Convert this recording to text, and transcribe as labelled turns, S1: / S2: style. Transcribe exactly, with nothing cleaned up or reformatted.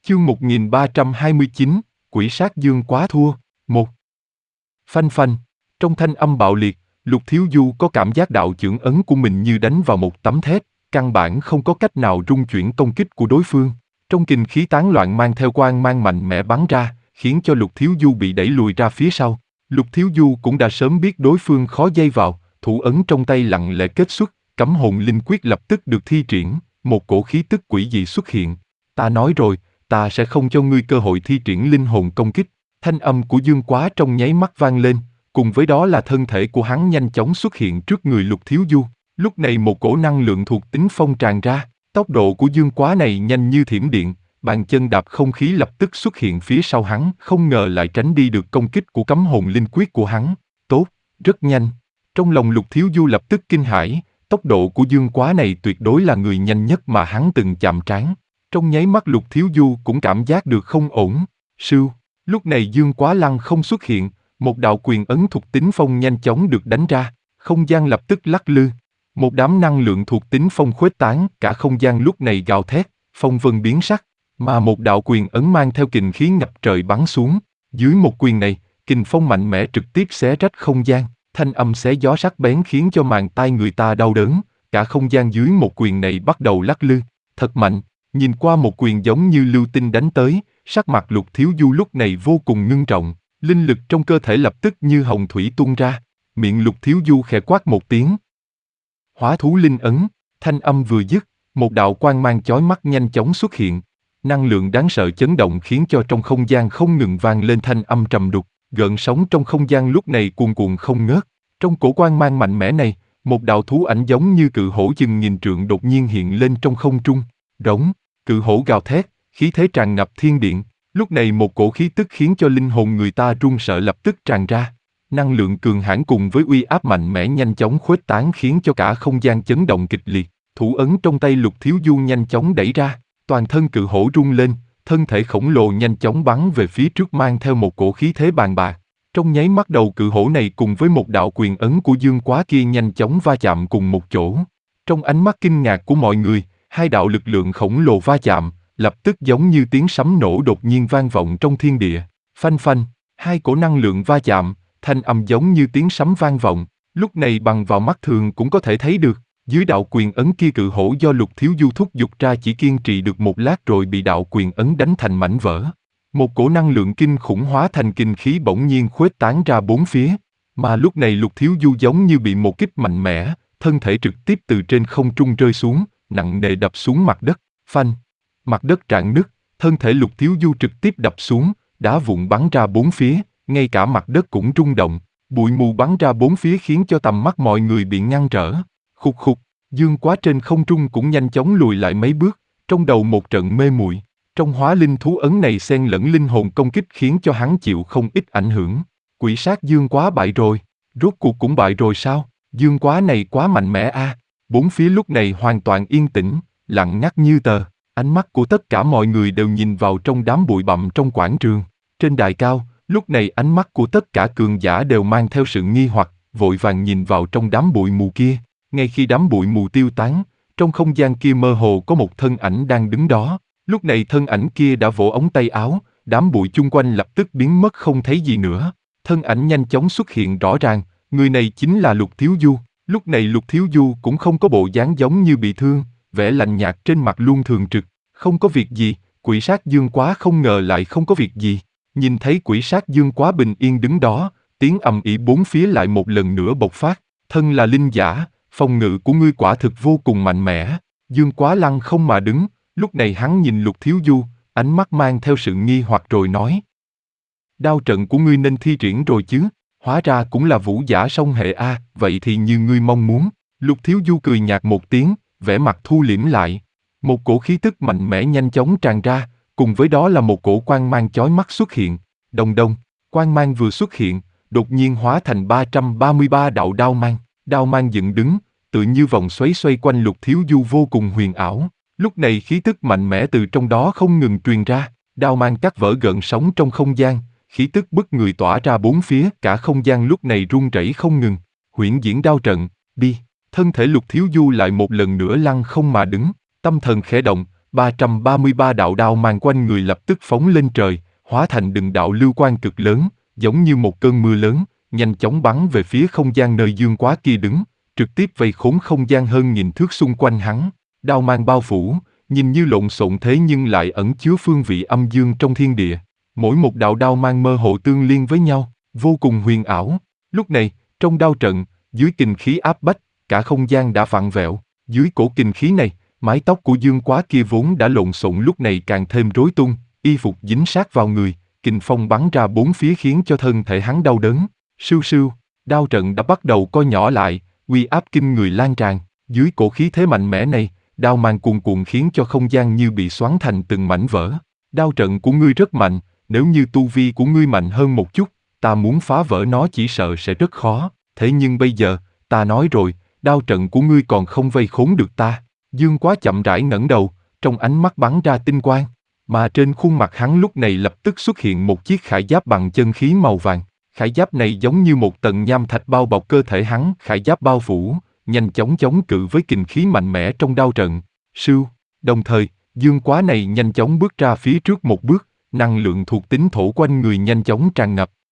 S1: Chương một nghìn ba trăm hai mươi chín, Quỷ sát Dương quá thua. Một. Phanh phanh, trong thanh âm bạo liệt, Lục Thiếu Du có cảm giác đạo chưởng ấn của mình như đánh vào một tấm thép, căn bản không có cách nào rung chuyển công kích của đối phương. Trong kình khí tán loạn mang theo quang mang mạnh mẽ bắn ra, khiến cho Lục Thiếu Du bị đẩy lùi ra phía sau. Lục Thiếu Du cũng đã sớm biết đối phương khó dây vào, thủ ấn trong tay lặng lẽ kết xuất, cấm hồn linh quyết lập tức được thi triển, một cổ khí tức quỷ dị xuất hiện. Ta nói rồi, ta sẽ không cho ngươi cơ hội thi triển linh hồn công kích. Thanh âm của Dương Quá trong nháy mắt vang lên, cùng với đó là thân thể của hắn nhanh chóng xuất hiện trước người Lục Thiếu Du. Lúc này một cổ năng lượng thuộc tính phong tràn ra, tốc độ của Dương Quá này nhanh như thiểm điện, bàn chân đạp không khí lập tức xuất hiện phía sau hắn, không ngờ lại tránh đi được công kích của cấm hồn linh quyết của hắn. Tốt, rất nhanh. Trong lòng Lục Thiếu Du lập tức kinh hãi, tốc độ của Dương Quá này tuyệt đối là người nhanh nhất mà hắn từng chạm trán. Trong nháy mắt Lục Thiếu Du cũng cảm giác được không ổn. Sưu, lúc này Dương Quá lăng không xuất hiện, một đạo quyền ấn thuộc tính phong nhanh chóng được đánh ra, không gian lập tức lắc lư. Một đám năng lượng thuộc tính phong khuếch tán, cả không gian lúc này gào thét, phong vân biến sắc, mà một đạo quyền ấn mang theo kình khí ngập trời bắn xuống. Dưới một quyền này, kình phong mạnh mẽ trực tiếp xé rách không gian, thanh âm xé gió sắc bén khiến cho màng tai người ta đau đớn, cả không gian dưới một quyền này bắt đầu lắc lư, thật mạnh. Nhìn qua một quyền giống như lưu tinh đánh tới, sắc mặt Lục Thiếu Du lúc này vô cùng ngưng trọng, linh lực trong cơ thể lập tức như hồng thủy tuôn ra, miệng Lục Thiếu Du khẽ quát một tiếng. Hóa thú linh ấn, thanh âm vừa dứt, một đạo quang mang chói mắt nhanh chóng xuất hiện, năng lượng đáng sợ chấn động khiến cho trong không gian không ngừng vang lên thanh âm trầm đục, gợn sóng trong không gian lúc này cuồn cuộn không ngớt. Trong cổ quang mang mạnh mẽ này, một đạo thú ảnh giống như cự hổ chừng nghìn trượng đột nhiên hiện lên trong không trung, rống. Cự hổ gào thét, khí thế tràn ngập thiên điện, lúc này một cổ khí tức khiến cho linh hồn người ta run sợ lập tức tràn ra. Năng lượng cường hãn cùng với uy áp mạnh mẽ nhanh chóng khuếch tán khiến cho cả không gian chấn động kịch liệt. Thủ ấn trong tay Lục Thiếu Du nhanh chóng đẩy ra, toàn thân cự hổ rung lên, thân thể khổng lồ nhanh chóng bắn về phía trước mang theo một cổ khí thế bàn bạc. Trong nháy mắt đầu cự hổ này cùng với một đạo quyền ấn của Dương Quá kia nhanh chóng va chạm cùng một chỗ. Trong ánh mắt kinh ngạc của mọi người, hai đạo lực lượng khổng lồ va chạm, lập tức giống như tiếng sấm nổ đột nhiên vang vọng trong thiên địa. Phanh phanh, hai cổ năng lượng va chạm, thanh âm giống như tiếng sấm vang vọng, lúc này bằng vào mắt thường cũng có thể thấy được, dưới đạo quyền ấn kia cự hổ do Lục Thiếu Du thúc giục ra chỉ kiên trì được một lát rồi bị đạo quyền ấn đánh thành mảnh vỡ. Một cổ năng lượng kinh khủng hóa thành kình khí bỗng nhiên khuếch tán ra bốn phía, mà lúc này Lục Thiếu Du giống như bị một kích mạnh mẽ, thân thể trực tiếp từ trên không trung rơi xuống, nặng nề đập xuống mặt đất, phanh. Mặt đất rạn nứt, thân thể Lục Thiếu Du trực tiếp đập xuống, đá vụn bắn ra bốn phía, ngay cả mặt đất cũng rung động, bụi mù bắn ra bốn phía khiến cho tầm mắt mọi người bị ngăn trở. Khục khục, Dương Quá trên không trung cũng nhanh chóng lùi lại mấy bước, trong đầu một trận mê muội. Trong hóa linh thú ấn này xen lẫn linh hồn công kích khiến cho hắn chịu không ít ảnh hưởng. Quỷ sát Dương Quá bại rồi, rốt cuộc cũng bại rồi sao? Dương Quá này quá mạnh mẽ a. À. Bốn phía lúc này hoàn toàn yên tĩnh, lặng ngắt như tờ, ánh mắt của tất cả mọi người đều nhìn vào trong đám bụi bặm trong quảng trường. Trên đài cao, lúc này ánh mắt của tất cả cường giả đều mang theo sự nghi hoặc, vội vàng nhìn vào trong đám bụi mù kia. Ngay khi đám bụi mù tiêu tán, trong không gian kia mơ hồ có một thân ảnh đang đứng đó. Lúc này thân ảnh kia đã vỗ ống tay áo, đám bụi chung quanh lập tức biến mất không thấy gì nữa. Thân ảnh nhanh chóng xuất hiện rõ ràng, người này chính là Lục Thiếu Du. Lúc này Lục Thiếu Du cũng không có bộ dáng giống như bị thương, vẻ lạnh nhạt trên mặt luôn thường trực. Không có việc gì, quỷ sát Dương Quá không ngờ lại không có việc gì. Nhìn thấy quỷ sát Dương Quá bình yên đứng đó, tiếng ầm ĩ bốn phía lại một lần nữa bộc phát. Thân là linh giả, phòng ngự của ngươi quả thực vô cùng mạnh mẽ. Dương Quá lăng không mà đứng, lúc này hắn nhìn Lục Thiếu Du, ánh mắt mang theo sự nghi hoặc rồi nói. Đao trận của ngươi nên thi triển rồi chứ, hóa ra cũng là vũ giả song hệ A, vậy thì như ngươi mong muốn. Lục Thiếu Du cười nhạt một tiếng, vẻ mặt thu liễm lại. Một cổ khí tức mạnh mẽ nhanh chóng tràn ra, cùng với đó là một cổ quang mang chói mắt xuất hiện. Đồng đông, quang mang vừa xuất hiện, đột nhiên hóa thành ba trăm ba mươi ba đạo đao mang. Đao mang dựng đứng, tự như vòng xoáy xoay quanh Lục Thiếu Du vô cùng huyền ảo. Lúc này khí tức mạnh mẽ từ trong đó không ngừng truyền ra, đao mang cắt vỡ gợn sóng trong không gian, khí tức bức người tỏa ra bốn phía, cả không gian lúc này rung rẩy không ngừng. Huyễn diễn đao trận, đi, thân thể Lục Thiếu Du lại một lần nữa lăng không mà đứng, tâm thần khẽ động, ba trăm ba mươi ba đạo đao mang quanh người lập tức phóng lên trời, hóa thành từng đạo lưu quang cực lớn, giống như một cơn mưa lớn, nhanh chóng bắn về phía không gian nơi Dương Quá kia đứng, trực tiếp vây khốn không gian hơn nghìn thước xung quanh hắn. Đao mang bao phủ, nhìn như lộn xộn thế nhưng lại ẩn chứa phương vị âm dương trong thiên địa. Mỗi một đạo đao mang mơ hồ tương liên với nhau, vô cùng huyền ảo. Lúc này, trong đao trận, dưới kình khí áp bách, cả không gian đã vặn vẹo. Dưới cổ kình khí này, mái tóc của Dương Quá kia vốn đã lộn xộn lúc này càng thêm rối tung, y phục dính sát vào người, kình phong bắn ra bốn phía khiến cho thân thể hắn đau đớn. Sưu sưu, đao trận đã bắt đầu co nhỏ lại, uy áp kinh người lan tràn. Dưới cổ khí thế mạnh mẽ này, đao mang cuồn cuộn khiến cho không gian như bị xoắn thành từng mảnh vỡ. Đao trận của ngươi rất mạnh, nếu như tu vi của ngươi mạnh hơn một chút, ta muốn phá vỡ nó chỉ sợ sẽ rất khó. Thế nhưng bây giờ, ta nói rồi, đao trận của ngươi còn không vây khốn được ta. Dương Quá chậm rãi ngẩng đầu, trong ánh mắt bắn ra tinh quang, mà trên khuôn mặt hắn lúc này lập tức xuất hiện một chiếc khải giáp bằng chân khí màu vàng. Khải giáp này giống như một tầng nham thạch bao bọc cơ thể hắn, khải giáp bao phủ, nhanh chóng chống cự với kình khí mạnh mẽ trong đao trận. Sưu, đồng thời, Dương Quá này nhanh chóng bước ra phía trước một bước, năng lượng thuộc tính thổ quanh người nhanh chóng tràn ngập,